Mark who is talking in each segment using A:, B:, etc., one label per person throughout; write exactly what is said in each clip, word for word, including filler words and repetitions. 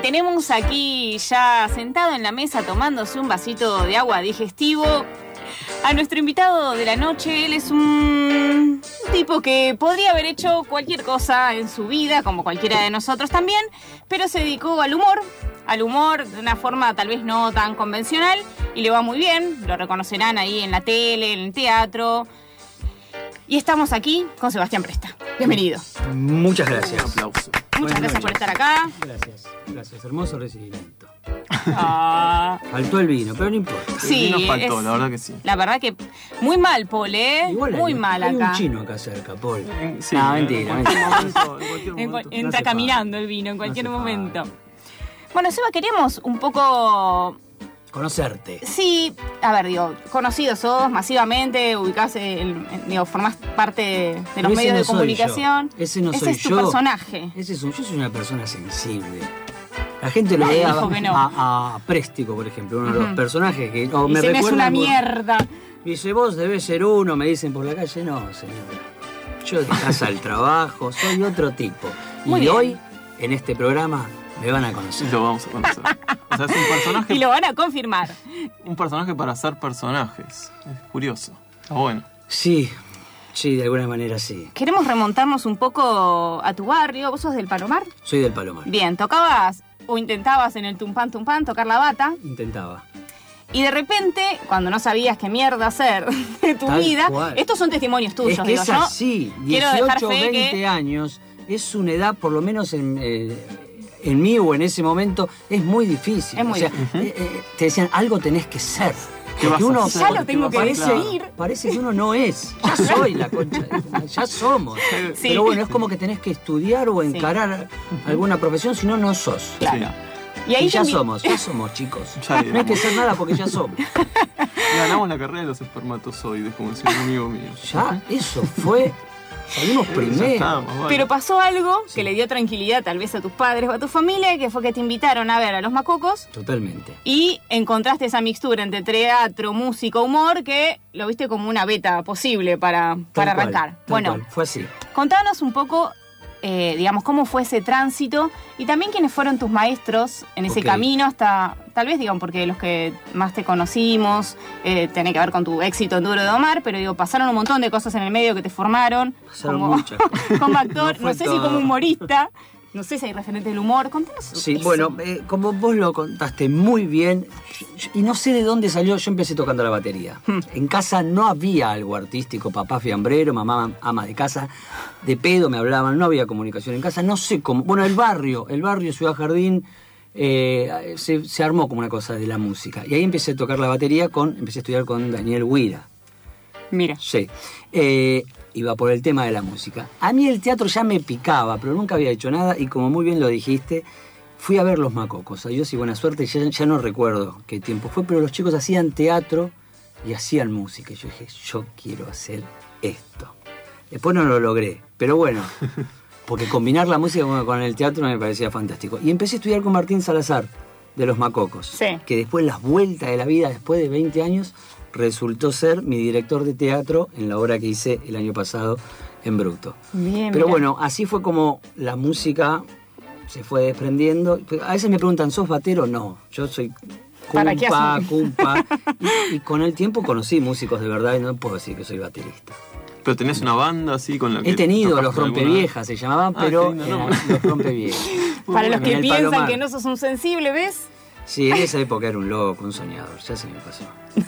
A: tenemos aquí ya sentado en la mesa tomándose un vasito de agua digestivo a nuestro invitado de la noche. Él es un tipo que podría haber hecho cualquier cosa en su vida, como cualquiera de nosotros también, pero se dedicó al humor, al humor de una forma tal vez no tan convencional, y le va muy bien, lo reconocerán ahí en la tele, en el teatro. Y estamos aquí con Sebastián Presta. Bienvenido.
B: Muchas gracias.
C: Un aplauso.
A: Muchas
B: Buenas
A: gracias
B: noches.
A: por estar acá.
B: Gracias, gracias. Hermoso recibimiento.
A: Ah,
B: Faltó el vino, pero no importa.
A: sí,
C: nos faltó,
A: es-
C: la verdad que sí.
A: La verdad que muy mal, Paul, ¿eh?
B: Igual hay,
A: muy mal
B: hay
A: acá.
B: un chino acá cerca, Paul.
C: En- sí,
B: No,
C: en
B: mentira,
C: cualquier
B: mentira.
C: momento, en cualquier
A: En-
C: momento.
A: entra
B: hace
A: caminando el vino en cualquier
B: hace
A: momento.
B: falta.
A: Bueno, Seba, queríamos un poco...
B: Conocerte.
A: Sí, a ver, digo, conocidos sos masivamente, ubicás, el, digo, formás parte de los
B: Pero ese
A: medios
B: no
A: de
B: soy
A: comunicación.
B: yo. Ese no
A: Ese
B: soy
A: es tu
B: yo.
A: personaje.
B: Ese es un, yo soy una persona sensible. La gente lo
A: Nadie
B: ve a,
A: dijo que no.
B: a, a Préstico, por ejemplo, uno de
A: Ujú.
B: los personajes que o me
A: Dicen, es una
B: recuerdan por-
A: mierda.
B: Dice, vos debés ser uno, me dicen por la calle. No, señora. Yo de casa al trabajo, soy otro tipo.
A: Muy
B: y
A: bien.
B: hoy, en este programa, me van a conocer.
C: Lo vamos a conocer. O sea, es un personaje,
A: Y lo van a confirmar.
C: un personaje para hacer personajes. Es curioso. Está bueno.
B: Sí, sí, de alguna manera sí.
A: Queremos remontarnos un poco a tu barrio. ¿Vos sos del Palomar?
B: Soy del Palomar.
A: Bien, tocabas o intentabas en el tumpán tumpán tocar la bata.
B: Intentaba.
A: Y de repente, cuando no sabías qué mierda hacer de tu
B: Tal
A: vida,
B: cual.
A: estos son testimonios tuyos,
B: es que
A: digo
B: es
A: yo.
B: así.
A: Quiero dejar
B: dieciocho,
A: fe
B: veinte
A: que-
B: años es una edad, por lo menos en, eh, en mí o en ese momento, es muy difícil.
A: Es muy
B: o sea,
A: difícil.
B: eh, eh, te decían, algo tenés que ser.
C: ¿Qué
B: Porque
C: vas a
B: uno
C: hacer?
A: Ya lo tengo que
B: parece,
A: decidir.
B: parece que uno no es. Ya soy la concha. de- Ya somos.
A: Sí.
B: Pero bueno, es como que tenés que estudiar o encarar alguna profesión, si no, no sos.
A: Claro.
C: Sí.
A: Y ahí
B: Y ya
A: te invi-
B: somos, ya somos, chicos.
C: Ya
B: No hay que ser nada porque ya somos.
C: Ganamos la carrera de los espermatozoides, como decía un amigo mío.
B: Ya, eso fue. Salimos
C: Ya
B: primero.
C: estamos, bueno.
A: Pero pasó algo
B: Sí.
A: que le dio tranquilidad tal vez a tus padres o a tu familia, que fue que te invitaron a ver a los Macocos
B: Totalmente.
A: y encontraste esa mixtura entre teatro, música, humor, que lo viste como una beta posible para,
B: Tal
A: para
B: cual,
A: arrancar.
B: tal
A: Bueno,
B: cual, fue así.
A: contanos un poco, eh, digamos, cómo fue ese tránsito y también quiénes fueron tus maestros en ese
B: Ok.
A: camino hasta, tal vez digan, porque los que más te conocimos, eh, tiene que ver con tu éxito en Duro de Domar, pero digo, pasaron un montón de cosas en el medio que te formaron.
B: Pasaron
A: como,
B: muchas.
A: como actor,
B: No fue
A: no, sé si
B: todo.
A: como humorista, no sé si hay referente del humor. Contanos
B: Sí,
A: eso.
B: bueno, eh, como vos lo contaste muy bien, yo- yo- y no sé de dónde salió, yo empecé tocando la batería.
A: Hmm.
B: En casa no había algo artístico, papá fiambrero, mamá ama de casa, de pedo me hablaban, no había comunicación en casa, no sé cómo. Bueno, el barrio, el barrio Ciudad Jardín, eh, se, se armó como una cosa de la música. Y ahí empecé a tocar la batería con, empecé a estudiar con Daniel Huira.
A: Mira.
B: Sí, eh, iba por el tema de la música. A mí el teatro ya me picaba, pero nunca había hecho nada y como muy bien lo dijiste, fui a ver Los Macocos. A Dios y buena suerte, ya, ya no recuerdo qué tiempo fue, pero los chicos hacían teatro y hacían música. Y yo dije, yo quiero hacer esto. Después no lo logré, pero bueno, porque combinar la música con, con el teatro me parecía fantástico. Y empecé a estudiar con Martín Salazar, de Los Macocos,
A: Sí.
B: que después las vueltas de la vida, después de veinte años, resultó ser mi director de teatro en la obra que hice el año pasado en Bruto.
A: Bien,
B: Pero
A: mira.
B: bueno, así fue como la música se fue desprendiendo. A veces me preguntan, ¿sos batero? No, yo soy
A: ¿Para qué
B: cumpa,
A: haces?
B: cumpa. Y, y con el tiempo conocí músicos de verdad y no puedo decir que soy baterista.
C: Pero tenés una banda así con la que
B: He tenido
C: tocaste
B: los
C: alguna-
B: rompeviejas, se llamaban,
C: Ah,
B: pero
C: qué lindo
B: eran
C: nombre.
B: los rompeviejas.
A: Para los
B: En
A: que
B: el
A: piensan
B: Palomar.
A: que no sos un sensible, ¿ves?
B: Sí, en esa época era un loco, un soñador, ya se me pasó.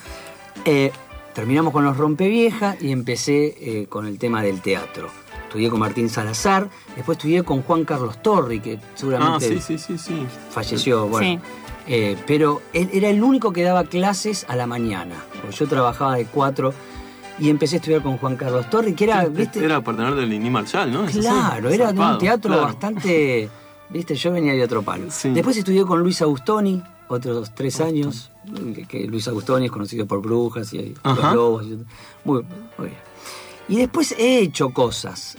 B: Eh, terminamos con los rompeviejas y empecé eh, con el tema del teatro. Estudié con Martín Salazar, después estudié con Juan Carlos Torri, que
C: Ah,
B: seguramente
C: sí, sí, sí, sí.
B: falleció, bueno.
A: Sí.
B: Eh, pero él era el único que daba clases a la mañana, porque yo trabajaba de cuatro y empecé a estudiar con Juan Carlos Torri, que era, ¿viste?
C: Era para tener del Lini Marshall, ¿no? Es así,
B: Claro, era de un
C: zarpado,
B: teatro
C: claro.
B: bastante, viste, yo venía de otro palo.
C: Sí.
B: Después estudié con Luis Agustoni, otros tres años, que, que Luis Agustoni es conocido por Brujas y
C: Ajá.
B: Los Lobos. y- muy, muy bien. Y después he hecho cosas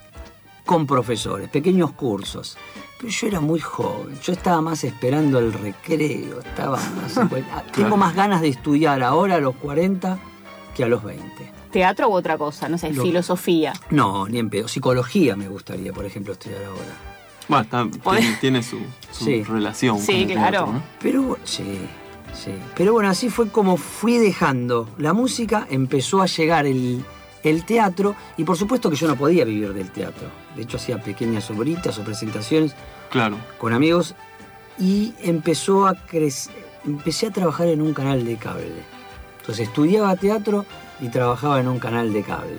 B: con profesores, pequeños cursos. Pero yo era muy joven, yo estaba más esperando el recreo, estaba más... Tengo más ganas de estudiar ahora a los cuarenta que a los veinte.
A: ¿Teatro u otra cosa? No sé,
B: Lo-
A: filosofía.
B: No, ni en pedo. Psicología me gustaría, por ejemplo, estudiar ahora.
C: Bueno, está, tiene, tiene su, su
B: Sí.
C: relación
A: Sí,
C: con el
A: claro.
C: teatro, ¿no?
B: Pero, sí, sí. Pero bueno, así fue como fui dejando la música, empezó a llegar el, el teatro, y por supuesto que yo no podía vivir del teatro. De hecho, hacía pequeñas obritas o presentaciones
C: Claro.
B: con amigos, y empezó a crecer, empecé a trabajar en un canal de cable. Entonces estudiaba teatro y trabajaba en un canal de cable.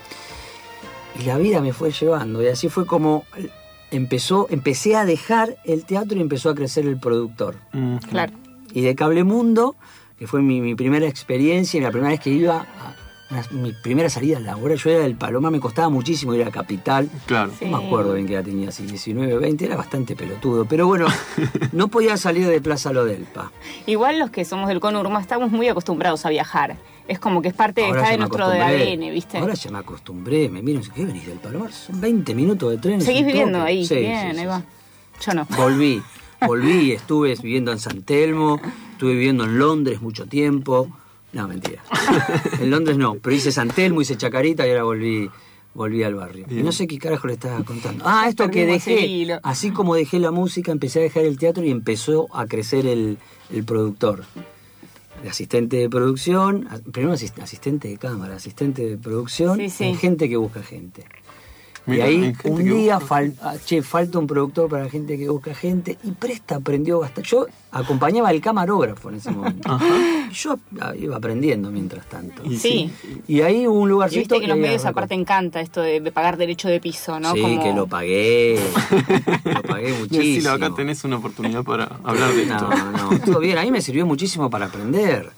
B: Y la vida me fue llevando, y así fue como empezó, empecé a dejar el teatro y empezó a crecer el productor.
C: Mm,
A: Claro.
B: Y de Cable Mundo, que fue mi, mi primera experiencia y la primera vez que iba a una- mi primera salida laboral, yo era del Palomar, me costaba muchísimo ir a Capital.
C: Claro.
A: Sí.
B: No me acuerdo bien qué edad tenía, si diecinueve, veinte, era bastante pelotudo. Pero bueno, no podía salir de Plaza Lodelpa.
A: Igual los que somos del Conurma estamos muy acostumbrados a viajar. Es como que es parte
B: Ahora
A: está
B: ya
A: de
B: me
A: nuestro
B: acostumbré.
A: A D N, ¿viste?
B: Ahora ya me acostumbré, me miran, ¿qué venís del Palomar? Son veinte minutos de tren. es
A: ¿Seguís
B: un
A: viviendo
B: toque.
A: ahí?
B: Sí,
A: Bien,
B: sí, sí,
A: ahí va.
B: sí.
A: Yo no.
B: Volví, volví y estuve viviendo en San Telmo, estuve viviendo en Londres mucho tiempo. No, mentira. En Londres no, pero hice San Telmo, hice Chacarita y ahora volví, volví al barrio.
C: Bien.
B: Y no sé qué carajo le estaba contando. Ah, esto que
A: Perdimos el
B: dejé,
A: hilo.
B: así como dejé la música, empecé a dejar el teatro y empezó a crecer el, el productor. De asistente de producción, a- primero asist- asistente de cámara, asistente de producción,
A: Sí, sí.
B: en gente que busca gente.
C: Mirá,
B: y ahí
C: hay gente
B: un
C: que
B: día
C: busca
B: fal- ah, che, falta un productor para gente que busca gente, y Presta aprendió bastante. Yo acompañaba al camarógrafo en ese momento.
C: Ajá.
B: Y yo ah, iba aprendiendo mientras tanto.
C: Y
A: Sí.
B: Y ahí hubo un
A: Y
B: lugarcito
A: viste que en los
B: ahí
A: medios
B: arrancó.
A: aparte encanta esto de, de pagar derecho de piso, ¿no?
B: Sí,
A: Como-
B: que lo pagué. Lo pagué muchísimo.
C: Decilo, acá tenés una oportunidad para hablar de esto.
B: No, no, todo bien. A mí me sirvió muchísimo para aprender.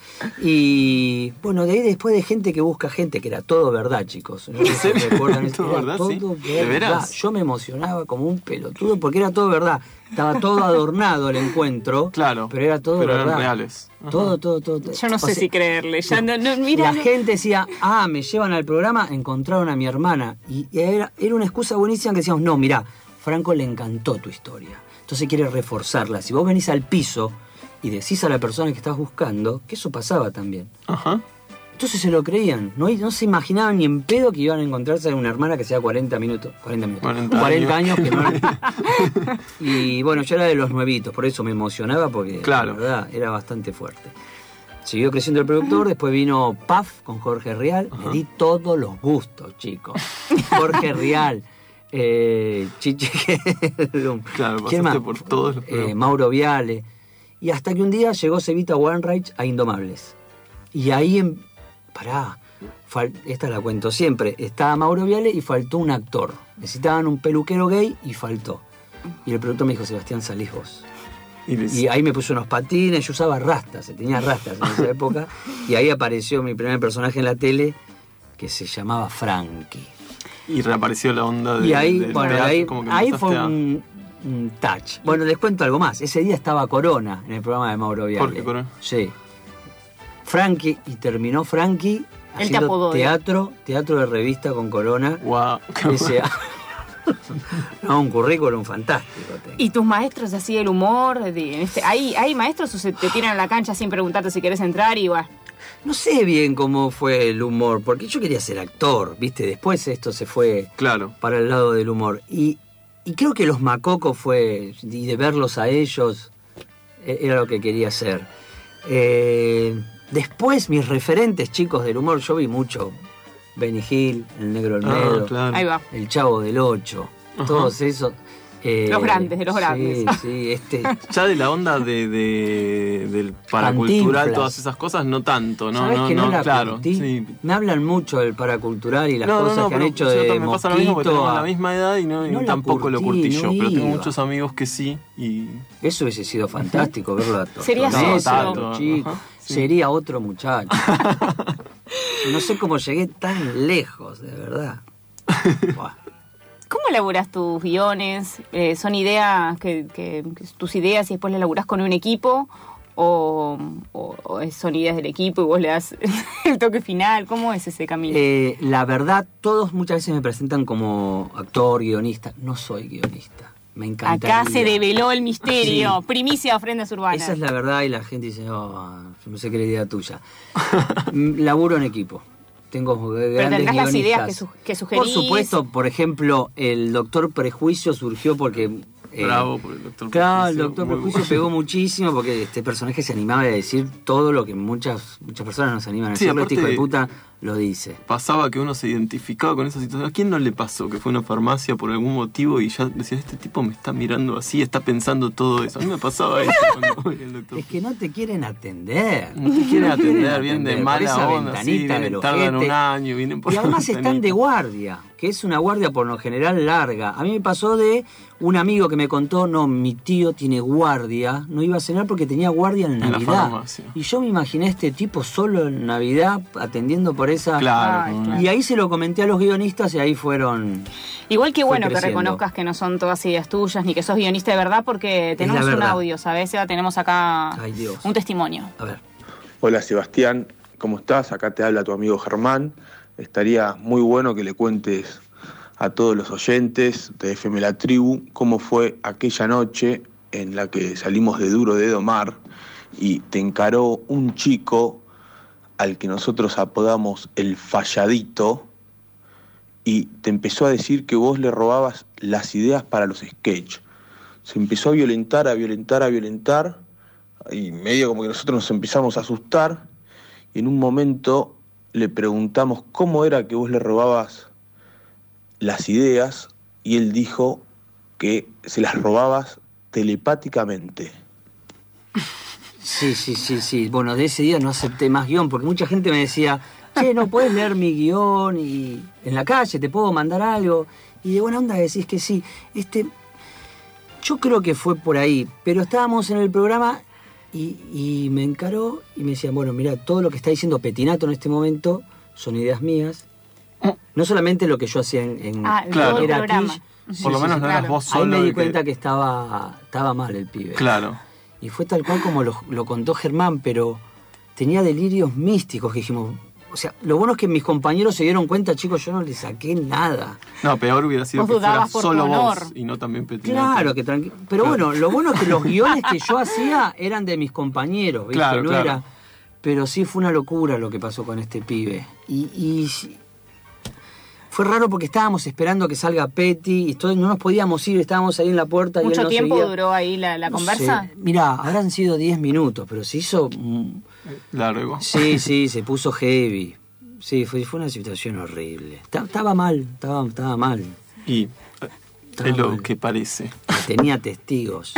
B: Y bueno, de ahí después de gente que busca gente, que era todo verdad, chicos. No sé si
C: serio?
B: recuerdan esto,
C: ¿Todo
B: era
C: verdad,
B: todo
C: sí? ¿De
B: verdad.
C: veras?
B: Yo me emocionaba como un pelotudo porque era todo verdad. Estaba todo adornado el encuentro.
C: Claro.
B: Pero era todo
C: pero
B: verdad.
C: eran reales. Ajá.
B: Todo, todo, todo, todo.
A: Yo no
B: O
A: sé
B: sea,
A: si creerle. Ya no, no, mira,
B: la
A: no-
B: gente decía, ah, me llevan al programa, encontraron a mi hermana. Y era, era una excusa buenísima que decíamos, no, mirá, Franco le encantó tu historia. Entonces quiere reforzarla. Si vos venís al piso y decís a la persona que estás buscando, que eso pasaba también.
C: Ajá.
B: Entonces se lo creían. No, no se imaginaban ni en pedo que iban a encontrarse a una hermana que sea cuarenta minutos. cuarenta minutos.
C: cuarenta
B: años. que no. Y bueno, yo era de los nuevitos, por eso me emocionaba porque
C: Claro.
B: la verdad era bastante fuerte. Siguió creciendo el productor, después vino P A F con Jorge Rial.
C: Ajá.
B: Me di todos los gustos, chicos. Jorge Rial, eh, Chichi Hedlund.
C: Claro,
B: ¿Quién
C: pasaste
B: más?
C: por todos los
B: Eh,
C: programas.
B: Mauro Viale. Y hasta que un día llegó Cevita Wainwright a Indomables. Y ahí, en, pará, fal- esta la cuento siempre. Estaba Mauro Viale y faltó un actor. Necesitaban un peluquero gay y faltó. Y el productor me dijo, Sebastián, salís vos.
C: Y les-
B: Y ahí me puso unos patines, yo usaba rastas, tenía rastas en esa época. Y ahí apareció mi primer personaje en la tele, que se llamaba Frankie.
C: Y reapareció la onda de.
B: Y ahí,
C: del
B: bueno,
C: teatro,
B: ahí,
C: como que
B: ahí
C: empezaste
B: fue
C: a-
B: un, un touch. Bueno, les cuento algo más. Ese día estaba Corona en el programa de Mauro Viale.
C: Jorge Corona.
B: Sí. Frankie, y terminó Frankie
A: Él te
B: haciendo
A: apodó,
B: teatro, teatro de revista con Corona.
C: Guau.
B: Ese- no, un currículum fantástico. tengo.
A: ¿Y tus maestros así el humor? De- en este, ¿hay, ¿Hay maestros o se te tiran a la cancha sin preguntarte si quieres entrar y va?
B: No sé bien cómo fue el humor, porque yo quería ser actor, ¿viste? Después esto se fue
C: Claro.
B: para el lado del humor. Y, y creo que los Macocos fue, y de verlos a ellos, e- era lo que quería hacer. Eh, después, mis referentes, chicos, del humor, yo vi mucho Benny Hill, El Negro Olmedo,
C: Ah, claro.
A: Ahí va.
B: El Chavo del Ocho,
C: Ajá.
B: todos esos. eh,
A: Los grandes, de los
B: sí,
A: grandes.
B: Sí, este.
C: Ya de la onda de, de- del paracultural,
B: Cantinflas.
C: todas esas cosas, no tanto, ¿no?
B: ¿Sabés
C: no,
B: que no, la
C: claro.
B: curtí?
C: Sí.
B: Me hablan mucho del paracultural y las
C: No, no,
B: cosas
C: no,
B: que han
C: pero
B: hecho
C: yo
B: de
C: también me pasa lo mismo porque
B: Mosquito
C: tenemos
B: a-
C: la misma edad y, no, y
B: No la
C: tampoco lo
B: curtí,
C: curtí
B: no
C: yo, pero tengo
B: iba.
C: muchos amigos que sí y...
B: Eso hubiese sido fantástico verlo a todos.
A: Sería
C: socio.
B: chico.
C: Ajá, sí.
B: Sería otro muchacho. No sé cómo llegué tan lejos, de verdad. Buah.
A: ¿Cómo elaborás tus guiones? Eh, ¿Son ideas que, que- que tus ideas y después las elaborás con un equipo? ¿O, o- o es- son ideas del equipo y vos le das el toque final? ¿Cómo es ese camino?
B: Eh, la verdad, todos muchas veces me presentan como actor, guionista. No soy guionista. Me encantaría.
A: Acá se develó el misterio.
B: Sí.
A: Primicia de Ofrendas Urbanas.
B: Esa es la verdad y la gente dice, oh, yo no sé qué es la idea tuya. Mm, Laburo en equipo. tengo grandes
A: Pero tendrás las ideas
B: guionistas.
A: que, su, que sugerís.
B: Por supuesto, por ejemplo, el Doctor Prejuicio surgió porque... Eh,
C: Bravo por el Doctor
B: Claro, el
C: Prejuicio.
B: Doctor
C: Muy
B: Prejuicio
C: bueno.
B: pegó muchísimo porque este personaje se animaba a decir todo lo que muchas muchas personas no se animan a
C: Sí,
B: decir. Este hijo de
C: aparte-
B: puta lo dice.
C: Pasaba que uno se identificaba con esa situación. ¿A quién no le pasó que fue a una farmacia por algún motivo y ya decía, este tipo me está mirando así, está pensando todo eso? A mí me pasaba eso cuando voy al doctor.
B: Es que no te quieren atender.
C: No te quieren atender, bien de
B: Por
C: mala
B: esa
C: onda, sí,
B: ventanita
C: vienen,
B: del
C: tardan
B: ojete.
C: un año, vienen por
B: Y
C: la
B: además están
C: ventanita.
B: de guardia, que es una guardia por lo general larga. A mí me pasó de un amigo que me contó, no, mi tío tiene guardia, no iba a cenar porque tenía guardia en
C: En la
B: Navidad.
C: farmacia.
B: Y yo me imaginé a este tipo solo en Navidad atendiendo por esa...
C: Claro,
A: Ay,
C: como-
A: claro.
B: Y ahí se lo comenté a los guionistas y ahí fueron...
A: Igual que
B: Fue
A: bueno que
B: creciendo.
A: reconozcas que no son todas ideas tuyas, ni que sos guionista de verdad, porque tenemos
B: la
A: un
B: verdad.
A: audio, ¿sabes? Seba? Tenemos acá
B: Ay, Dios.
A: un testimonio.
B: A ver.
D: Hola Sebastián, ¿cómo estás? Acá te habla tu amigo Germán. Estaría muy bueno que le cuentes a todos los oyentes de F M La Tribu cómo fue aquella noche en la que salimos de Duro de Domar y te encaró un chico al que nosotros apodamos el Falladito y te empezó a decir que vos le robabas las ideas para los sketches. Se empezó a violentar, a violentar, a violentar y medio como que nosotros nos empezamos a asustar y en un momento le preguntamos cómo era que vos le robabas las ideas y él dijo que se las robabas telepáticamente.
B: Sí, sí, sí, sí. Bueno, de ese día no acepté más guión porque mucha gente me decía, che, no puedes leer mi guión y en la calle te puedo mandar algo. Y de buena onda decís que sí. Este, yo creo que fue por ahí, pero estábamos en el programa y, y me encaró y me decían, bueno, mira, todo lo que está diciendo Petinato en este momento son ideas mías. No solamente lo que yo hacía en, en
A: Ah,
C: Claro.
A: todo el
B: era
A: programa.
B: Kish.
C: Por lo
B: Sí,
C: menos
B: sí,
C: no
A: claro.
C: eras vos
B: Ahí
C: solo.
B: me
C: y
B: di
C: que-
B: cuenta que estaba, estaba mal el pibe.
C: Claro.
B: Y fue tal cual como lo, lo contó Germán, pero tenía delirios místicos que dijimos... O sea, lo bueno es que mis compañeros se dieron cuenta, chicos, yo no les saqué nada.
C: No, peor hubiera sido
A: Vos
C: que fueras
A: dudabas por tu
C: solo
A: honor.
C: vos y no también Petinato.
B: Claro, que tranqui- Pero bueno, lo bueno es que los guiones que yo hacía eran de mis compañeros, ¿viste?
C: Claro,
B: no
C: claro.
B: era... Pero sí fue una locura lo que pasó con este pibe. Y, y sí, fue raro porque estábamos esperando que salga Petty y todo, no nos podíamos ir, estábamos ahí en la puerta y él
A: ¿Mucho
B: nos
A: tiempo
B: seguía.
A: duró ahí la, la
B: No
A: conversa?
B: sé. Mirá, habrán sido diez minutos, pero se hizo... mm,
C: Largo.
B: Sí, sí, se puso heavy. Sí, fue, fue una situación horrible. Ta- Estaba mal, estaba, estaba mal.
C: Y eh,
B: Estaba
C: es lo
B: mal.
C: que parece.
B: Tenía testigos.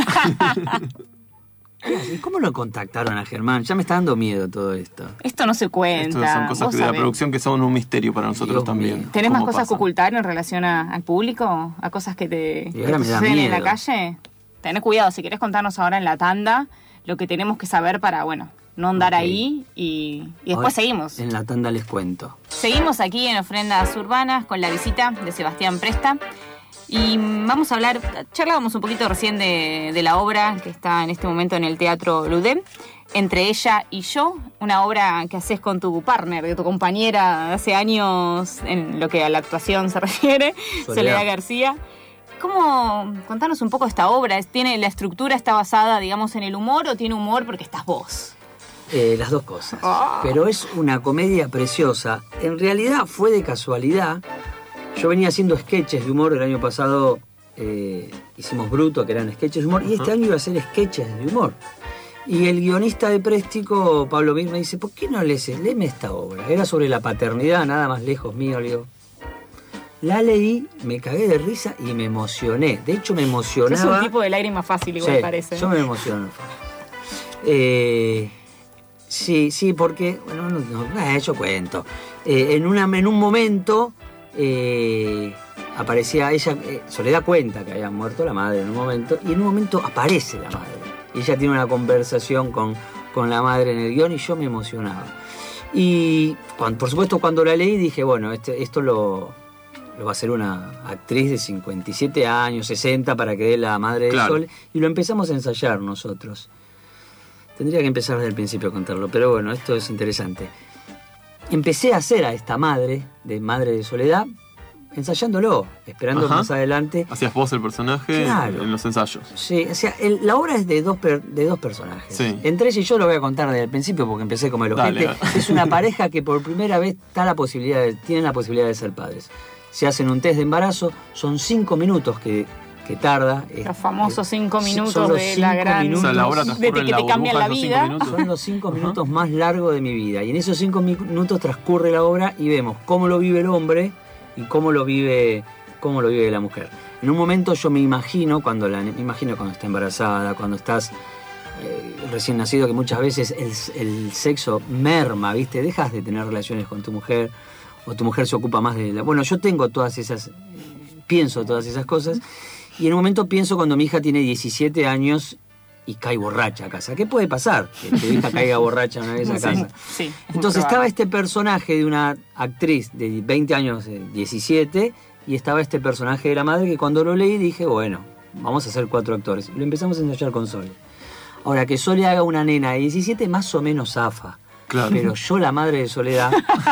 B: ¿Y cómo lo contactaron a Germán? Ya me está dando miedo todo esto.
A: Esto no se cuenta.
C: Estas son cosas
A: vos
C: que de la
A: sabés.
C: producción que son un misterio para nosotros
B: Dios
C: también.
B: mío.
A: ¿Tenés más
C: ¿Cómo
A: cosas que
C: pasa?
A: ocultar en relación a- al público? ¿A cosas que te,
B: Y
A: que
B: ahora
A: te
B: me da
A: suceden en la
B: miedo.
A: calle? Tené cuidado, si querés contarnos ahora en la tanda lo que tenemos que saber para, bueno, no andar
B: Ok.
A: ahí y, y después
B: Ahora,
A: seguimos.
B: En la tanda les cuento.
A: Seguimos aquí en Ofrendas Urbanas con la visita de Sebastián Presta. Y vamos a hablar, charlábamos un poquito recién de, de la obra que está en este momento en el Teatro Ludem, Entre ella y yo, una obra que haces con tu partner, de tu compañera de hace años en lo que a la actuación se refiere,
B: Soledad.
A: Soledad García. ¿Cómo, contanos un poco esta obra? ¿Tiene, la estructura está basada, digamos, en el humor o tiene humor porque estás vos?
B: Eh, las dos cosas.
A: Ah.
B: Pero es una comedia preciosa. En realidad fue de casualidad. Yo venía haciendo sketches de humor. El año pasado eh, hicimos Bruto, que eran sketches de humor. Y este año iba a ser sketches de humor. Y el guionista de Préstico, Pablo Mir, me dice, ¿por qué no lees? Léeme esta obra. Era sobre la paternidad, nada más lejos mío. Le digo, la leí, me cagué de risa y me emocioné. De hecho, me emocionaba.
A: Es un tipo de lágrima fácil, igual
B: Sí,
A: parece.
B: yo me emociono. Eh, sí, sí, porque, bueno, no, no, eh, yo cuento. Eh, en, una, en un momento eh, aparecía ella, eh, Soledad cuenta que había muerto la madre en un momento, y en un momento aparece la madre. Y ella tiene una conversación con, con la madre en el guión y yo me emocionaba. Y cuando, por supuesto cuando la leí dije, bueno, este, esto lo, lo va a hacer una actriz de cincuenta y siete años, sesenta, para que dé la madre de
C: Claro.
B: Sol. Y lo empezamos a ensayar nosotros. Tendría que empezar desde el principio a contarlo, pero bueno, esto es interesante. Empecé a hacer a esta madre, de madre de Soledad, ensayándolo, esperando
C: Ajá.
B: más adelante.
C: Hacías vos el personaje
B: Claro.
C: en los ensayos.
B: Sí, o sea, el- la obra es de dos, per- de dos personajes.
C: Sí.
B: Entre ellos, yo lo voy a contar desde el principio porque empecé como el ojete.
C: Dale, dale.
B: Es una pareja que por primera vez está la posibilidad de- tienen la posibilidad de ser padres. Se hacen un test de embarazo, son cinco minutos que, que tarda.
A: Los famosos cinco
B: Sí,
A: minutos
B: son los
A: de
B: cinco
A: la gran...
B: minutos.
C: O sea, la obra
A: de
C: transcurre
A: que
C: en
A: te
C: la
A: cambian
C: burbuja
A: la
C: esos cinco
A: vida.
C: minutos.
B: Son los cinco minutos más largos de mi vida. Y en esos cinco minutos transcurre la obra y vemos cómo lo vive el hombre y cómo lo vive, cómo lo vive la mujer. En un momento yo me imagino, cuando la, me imagino cuando está embarazada, cuando estás eh, recién nacido, que muchas veces el, el sexo merma, ¿viste? Dejas de tener relaciones con tu mujer o tu mujer se ocupa más de la... Bueno, yo tengo todas esas... Pienso todas esas cosas y en un momento pienso cuando mi hija tiene diecisiete años y cae borracha a casa. ¿Qué puede pasar? Que tu hija caiga borracha una vez a
A: Sí,
B: casa.
A: sí, es muy
B: Entonces estaba
A: probable.
B: este personaje de una actriz de veinte años, eh, diecisiete, y estaba este personaje de la madre que cuando lo leí dije, bueno, vamos a hacer cuatro actores. Lo empezamos a ensayar con Sole. Ahora, que Sole haga una nena de diecisiete más o menos zafa.
C: Claro.
B: Pero yo, la madre de Soledad,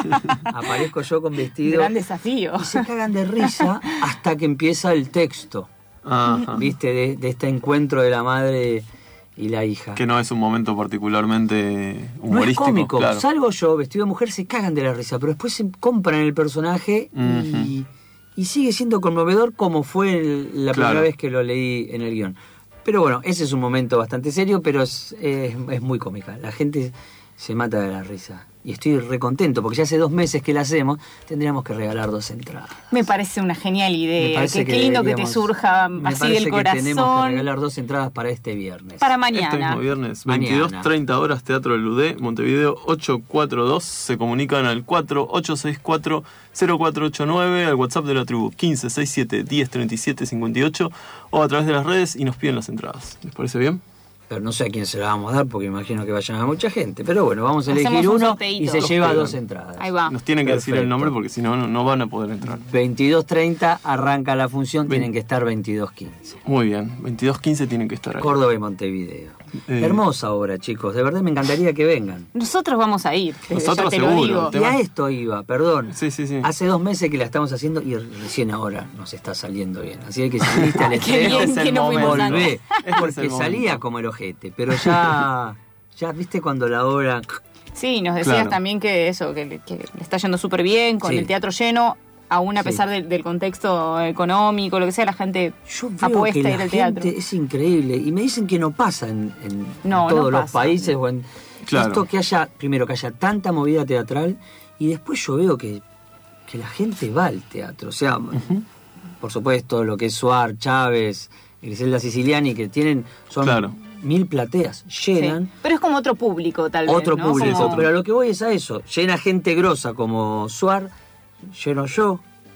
B: aparezco yo con vestido
A: Gran desafío.
B: y se cagan de risa hasta que empieza el texto,
C: Ajá.
B: ¿viste? De, de este encuentro de la madre y la hija.
C: Que no es un momento particularmente
B: No es
C: humorístico.
B: cómico.
C: Claro.
B: Salgo yo, vestido de mujer, se cagan de la risa, pero después se compran el personaje y, y sigue siendo conmovedor como fue el- la
C: Claro.
B: primera vez que lo leí en el guión. Pero bueno, ese es un momento bastante serio, pero es, es, es muy cómica. La gente se mata de la risa. Y estoy recontento, porque ya hace dos meses que la hacemos, tendríamos que regalar dos entradas.
A: Me parece una genial
B: Me
A: idea.
B: parece
A: Qué, qué lindo que te
B: deberíamos-
A: surja
B: me
A: así
B: parece
A: del
B: que
A: corazón.
B: tenemos que regalar dos entradas para este viernes.
A: Para
C: Este
A: mañana.
C: mismo viernes,
B: Mañana.
C: veintidós treinta horas, Teatro del Ludé, Montevideo ochocientos cuarenta y dos. Se comunican al cuatro ocho seis cuatro cero cuatro ocho nueve, al WhatsApp de la tribu quince sesenta y siete diez treinta y siete cincuenta y ocho, o a través de las redes y nos piden las entradas. ¿Les parece bien?
B: Pero no sé a quién se la vamos a dar, porque imagino que vayan a mucha gente. Pero bueno, vamos a
A: Hacemos
B: elegir
A: un
B: uno
A: sorteíto.
B: y se
C: Los
B: lleva
C: quedan.
B: dos entradas.
A: Ahí va.
C: Nos tienen que decir el
B: Perfecto.
C: nombre porque si no, no, no van a poder entrar.
B: veintidós treinta arranca la función,
C: Vein-
B: tienen que estar veintidós quince.
C: Muy bien, veintidós quince tienen que estar ahí.
B: Córdoba y Montevideo.
C: Eh.
B: Hermosa obra, chicos. De verdad me encantaría que vengan.
A: Nosotros vamos a ir. desde
C: Nosotros
A: ya te lo
C: seguro.
A: digo.
C: Te-
B: Y
C: Tema-
B: a esto iba, perdón.
C: Sí, sí, sí.
B: Hace dos meses que la estamos haciendo y recién ahora nos está saliendo bien. Así que si viniste al
A: Qué
B: estreno,
A: bien
C: Este es
A: que
C: el
A: no fuimos
C: momento.
A: antes.
B: volvé.
C: Este es
B: Porque
C: el
B: salía
C: momento.
B: como el ojete. Pero ya, ya viste cuando la obra...
A: Sí, nos decías
C: Claro.
A: también que eso, que, que le está yendo súper bien, con
B: Sí.
A: el teatro lleno, aún a
B: Sí.
A: pesar del, del contexto económico, lo que sea, la gente
B: Yo veo
A: apuesta
B: que
A: a
B: la
A: ir al
B: gente
A: teatro.
B: es increíble y me dicen que no pasa en, en
A: No,
B: todos
A: no
B: los
A: pasa.
B: países o en
C: Claro.
B: esto que haya, primero que haya tanta movida teatral y después yo veo que, que la gente va al teatro, o sea, por supuesto lo que es Suar, Chávez, Griselda Siciliani, que tienen, son
C: Claro.
B: mil plateas, llenan.
A: Sí. Pero es como otro público, tal vez.
B: Otro
A: ¿no?
B: público,
A: Como-
B: pero a lo que voy es a eso. Llena gente grosa como Suar, lleno yo.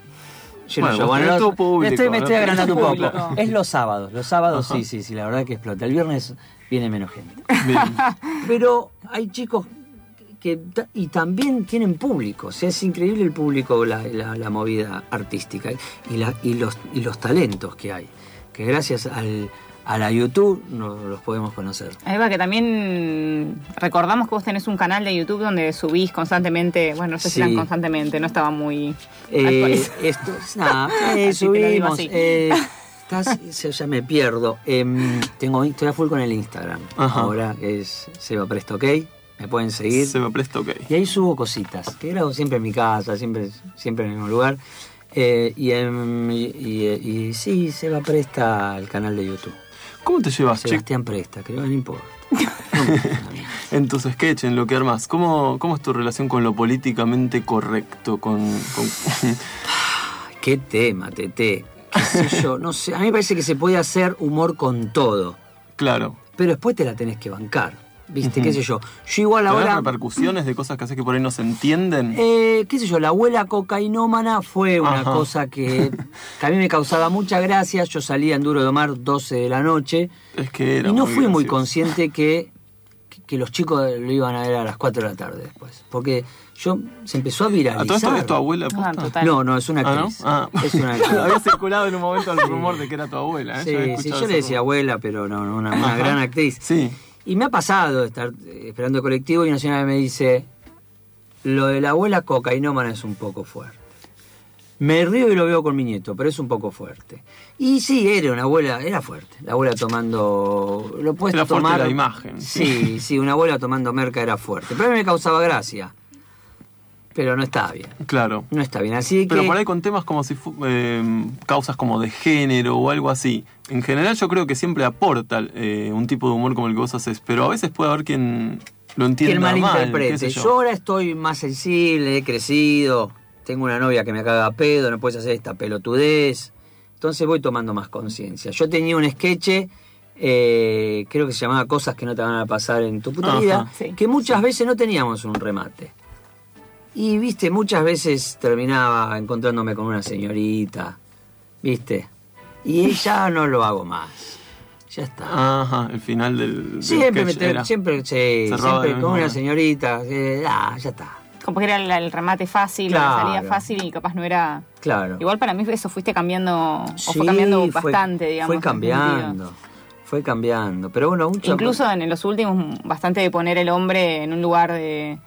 B: Lleno
C: Bueno,
B: yo.
C: vos tenés
B: no,
C: tu público,
B: estoy, me
C: ¿no?
B: estoy agrandando un
A: Tenés tu
B: poco.
A: público.
B: Es los sábados. Los sábados
C: Ajá.
B: sí, sí, sí, la verdad que explota. El viernes viene menos gente.
C: Bien.
B: Pero hay chicos que ta- y también tienen público. O sea, es increíble el público, la, la, la movida artística y, la, y, los, y los talentos que hay. Que gracias al, a la YouTube nos los podemos conocer.
A: Ahí va, que también recordamos que vos tenés un canal de YouTube donde subís constantemente, bueno, no sé si
B: Sí.
A: eran constantemente, no estaba muy
B: Eh,
A: actualizado.
B: esto, nada, eh,
A: Así te lo digo
B: subimos.
A: así.
B: eh, estás, se- ya me pierdo. Em, tengo, estoy a full con el Instagram.
C: Ajá.
B: Ahora es Seba Presto OK. Me pueden seguir.
C: Se me presta ok.
B: Y ahí subo cositas, que grabo siempre en mi casa, siempre, siempre en el mismo lugar. Eh, y, em, y, y- y sí, Seba Presta al canal de YouTube.
C: ¿Cómo te llevas, chico?
B: Sebastián Presta, creo que no importa. No me importa a mí.
C: En tus sketches, en lo que armas, ¿cómo, cómo es tu relación con lo políticamente correcto? Con, con-
B: Qué tema, Tete. Qué sé yo, no sé. A mí me parece que se puede hacer humor con todo.
C: Claro.
B: Pero después te la tenés que bancar. ¿Viste?
C: Ujú.
B: ¿Qué sé yo? Yo igual
C: ¿Tenés
B: ahora...
C: repercusiones de cosas que haces que por ahí no se entienden?
B: Eh, qué sé yo, la abuela cocainómana fue una
C: Ajá.
B: cosa que, que a mí me causaba mucha gracia. Yo salía en Duro de Omar doce de la noche
C: Es que era
B: y no fui muy
C: gracioso.
B: consciente que, que, que los chicos lo iban a ver a las cuatro de la tarde después. Porque yo se empezó a
C: ¿A
B: viralizar.
C: todo esto es tu abuela?
A: Ah,
C: posta?
A: total.
B: No, no, es una
C: ¿Ah, no?
B: actriz.
C: Ah.
B: Es una actriz.
C: Había circulado en un momento el rumor de que era tu abuela. ¿eh?
B: Sí,
C: Ya había
B: sí,
C: escuchado
B: yo le
C: ese
B: decía
C: rumor.
B: abuela, pero no, no, una, una
C: Ajá.
B: gran actriz.
C: Sí.
B: Y me ha pasado de estar eh, esperando el colectivo y una señora me dice, lo de la abuela cocainómana es un poco fuerte. Me río y lo veo con mi nieto, pero es un poco fuerte. Y sí, era una abuela, era fuerte. La abuela tomando... Lo puedes
C: Era
B: tomar,
C: fuerte la imagen.
B: Sí, sí, una abuela tomando merca era fuerte. Pero a mí me causaba gracia. Pero no está bien.
C: Claro.
B: No está bien, así que...
C: Pero por ahí con temas como si fu- eh, causas como de género o algo así. En general yo creo que siempre aporta eh, un tipo de humor como el que vos haces, pero a veces puede haber quien lo entienda
B: Quien
C: mal.
B: malinterprete.
C: qué sé
B: yo.
C: yo.
B: ahora estoy más sensible, he crecido, tengo una novia que me caga a pedo, no puedes hacer esta pelotudez. Entonces voy tomando más conciencia. Yo tenía un sketch, eh, creo que se llamaba Cosas que no te van a pasar en tu puta
C: Ajá.
B: vida,
A: Sí.
B: que muchas veces no teníamos un remate. Y, viste, muchas veces terminaba encontrándome con una señorita, viste, y ya no lo hago más. Ya está.
C: Ajá, el final del, del
B: siempre me
C: sketch
B: te-
C: era-
B: siempre, sí,
C: cerraba de
B: siempre
C: la
B: con
C: misma
B: una
C: manera.
B: señorita, eh, ah, ya está.
A: Como que era el, el remate fácil,
B: Claro.
A: la salida fácil y capaz no era...
B: Claro.
A: Igual para mí eso fuiste cambiando, o
B: Sí,
A: fue cambiando
B: fue-
A: bastante, digamos.
B: Fue
A: en ese
B: cambiando,
A: sentido.
B: fue cambiando. Pero bueno, mucho.
A: Incluso en los últimos, bastante de poner el hombre en un lugar de,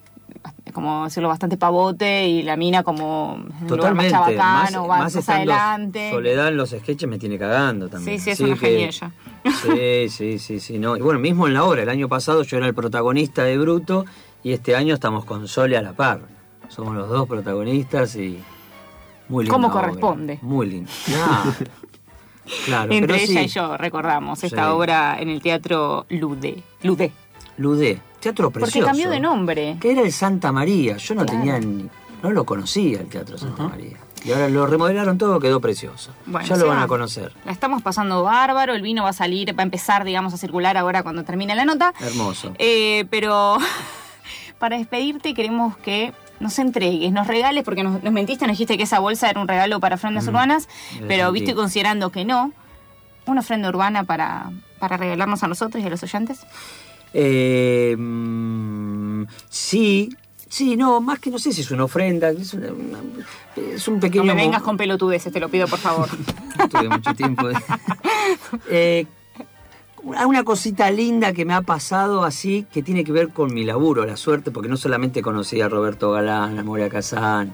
A: como decirlo, bastante pavote y la mina como en un
B: Totalmente.
A: lugar más
B: Más,
A: chabacano, más,
B: más
A: más
B: estando
A: adelante.
B: Soledad en los sketches me tiene cagando también.
A: Sí, sí, es
B: Así
A: una
B: que-
A: genia ella.
B: Sí, sí, sí, sí. No. Y bueno, mismo en la obra, el año pasado yo era el protagonista de Bruto y este año estamos con Sole a la par. Somos los dos protagonistas y muy lindo.
A: Como corresponde.
B: Muy lindo. Claro. Claro,
A: Entre
B: pero
A: ella
B: sí.
A: y yo recordamos esta
B: Sí.
A: obra en el Teatro Ludé. Ludé.
B: Ludé, teatro
A: Porque
B: precioso.
A: cambió de nombre.
B: Que era el Santa María. Yo no
A: Claro.
B: tenía ni, no lo conocía el Teatro Santa María. Y ahora lo remodelaron todo, quedó precioso.
A: Bueno,
B: ya
A: o
B: lo
A: sea,
B: van a conocer.
A: La estamos pasando bárbaro, el vino va a salir, va a empezar, digamos, a circular ahora cuando termine la nota.
B: Hermoso.
A: Eh, pero para despedirte queremos que nos entregues, nos regales, porque nos, nos mentiste, nos dijiste que esa bolsa era un regalo para ofrendas
B: Mm,
A: urbanas,
B: me
A: pero
B: sentí.
A: viste, considerando que no, una ofrenda urbana para, para regalarnos a nosotros y a los oyentes.
B: Eh, mm, sí, sí, no, más que no sé si es una ofrenda, es, una- una- es un pequeño...
A: No me
B: mo-
A: vengas con pelotudeces, te lo pido por favor.
B: No tuve mucho tiempo. de- Eh, una cosita linda que me ha pasado así, que tiene que ver con mi laburo, la suerte, porque no solamente conocí a Roberto Galán, a Moria Kazán,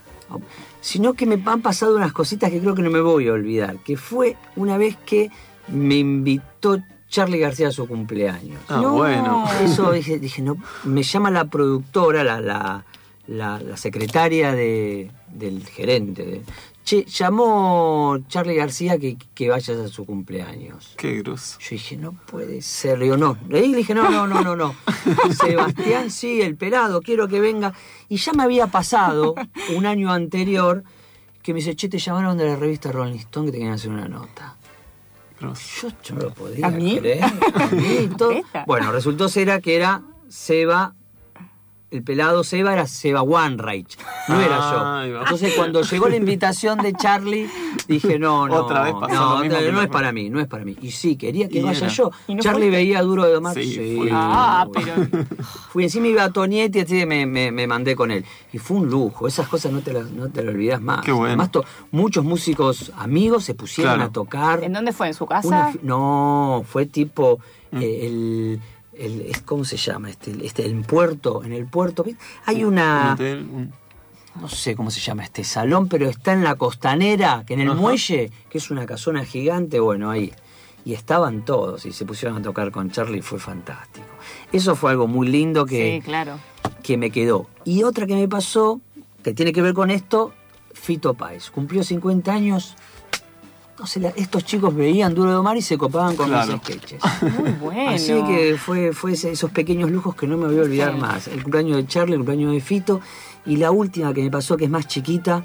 B: sino que me han pasado unas cositas que creo que no me voy a olvidar, que fue una vez que me invitó Charly García a su cumpleaños.
C: Ah,
A: No.
C: bueno.
B: Eso dije, dije, no, me llama la productora, la, la, la, la secretaria de, del gerente. de- che, llamó Charly García que, que vayas a su cumpleaños.
C: Qué grosso.
B: Yo dije, no puede ser. Le digo, no. Le dije, no, no, no, no, no. Sebastián, sí, el pelado, quiero que venga. Y ya me había pasado un año anterior que me dice, che, te llamaron de la revista Rolling Stone que te querían hacer una nota.
C: grosso.
B: Yo, yo no lo podía
A: ¿A mí?
B: creer. A mí y todo.
A: ¿Neta?
B: Bueno, resultó ser que era Seba, el pelado Seba era Seba Wanreich, no
C: Ah,
B: era
C: ahí
B: yo.
C: va.
B: Entonces cuando llegó la invitación de Charly, dije, no, no,
C: Otra vez pasó
B: no,
C: lo mismo
B: no,
C: que
B: no
C: la-
B: es para mí, no es para mí. Y sí, quería que
C: Y
B: vaya
C: era.
B: yo.
A: ¿Y no
B: Charly
A: fuiste?
B: veía Duro de Domar.
C: Sí,
B: Sí,
C: fui.
A: Ah,
B: fui.
A: pero...
B: Fui encima iba a Tonietti, así que me, me, me mandé con él. Y fue un lujo, esas cosas no te las, no te las olvidas más.
C: Qué bueno.
B: Además, to- muchos músicos amigos se pusieron
C: Claro.
B: a tocar.
A: ¿En dónde fue? ¿En su
B: Una
A: casa?
B: fi- no, fue tipo
C: Mm.
B: eh, el, el es- ¿cómo se llama? Este, este, el puerto, en el puerto, ¿ves? Hay
C: Un
B: una,
C: hotel, un-
B: no sé cómo se llama este salón, pero está en la costanera, que en el
C: Ajá.
B: muelle, que es una casona gigante, bueno, ahí. Y estaban todos y se pusieron a tocar con Charly, fue fantástico. Eso fue algo muy lindo que,
A: Sí, claro.
B: que me quedó. Y otra que me pasó, que tiene que ver con esto, Fito Páez. Cumplió cincuenta años. No sé, la- estos chicos veían Duro de Domar y se copaban con
C: Claro.
B: mis sketches.
A: Muy bueno.
B: Así que fue, fue ese- esos pequeños lujos que no me voy a olvidar
A: Sí.
B: más. El cumpleaños de Charlie, el cumpleaños de Fito. Y la última que me pasó, que es más chiquita,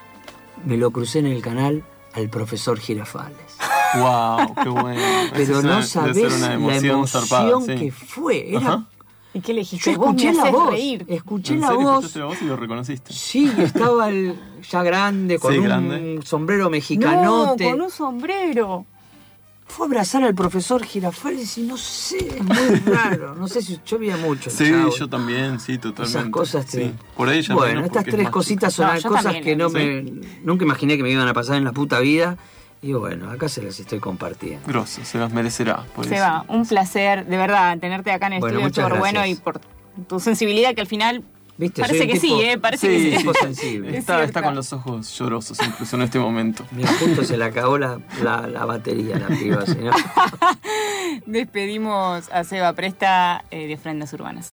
B: me lo crucé en el canal al profesor Girafales.
C: Wow, qué bueno.
B: Pero
C: Eso
B: no
C: debe
B: sabés
C: ser una
B: la
C: emoción
B: emoción
C: zarpada, sí.
B: que fue. Era,
C: Ajá.
A: ¿Y qué le dijiste?
B: yo
A: Vos me
B: escuché la
A: haces
B: voz,
A: reír.
B: escuché
C: ¿En
B: la
C: serio
B: voz.
C: escuchaste la voz y lo reconociste?
B: Sí, estaba el, ya grande, con
C: Sí,
B: un
C: grande.
B: sombrero mexicanote.
A: No, con un sombrero.
B: Fue a abrazar al profesor Girafales y no sé, es muy raro. No sé si yo veía mucho. el
C: Sí,
B: Chavo.
C: yo también, sí, totalmente.
B: Esas cosas te-
C: Sí. Por ahí ya
B: Bueno,
C: menos,
B: estas
C: porque es
B: tres
C: más
B: cositas son
A: No, yo
B: cosas
A: también,
B: que no
C: ¿sí?
B: me, nunca imaginé que me iban a pasar en la puta vida. Y bueno, acá se las estoy compartiendo.
C: chico. Grosso, se las merecerá. Por
A: Seba,
C: eso.
A: un placer, de verdad, tenerte acá en el
B: Bueno,
A: estudio,
B: muchas
A: súper bueno
B: gracias.
A: y por tu sensibilidad que al final
B: ¿Viste?
A: Parece
B: Soy un
A: que
B: tipo-
A: sí, ¿eh? Parece
C: Sí,
A: que sí.
B: un tipo sensible.
A: Es
C: Está,
A: cierto.
C: está con los ojos llorosos incluso en este momento.
B: Mira, justo se le acabó la, la, la batería, la piba, señor.
A: Despedimos a Seba Presta eh, de Ofrendas Urbanas.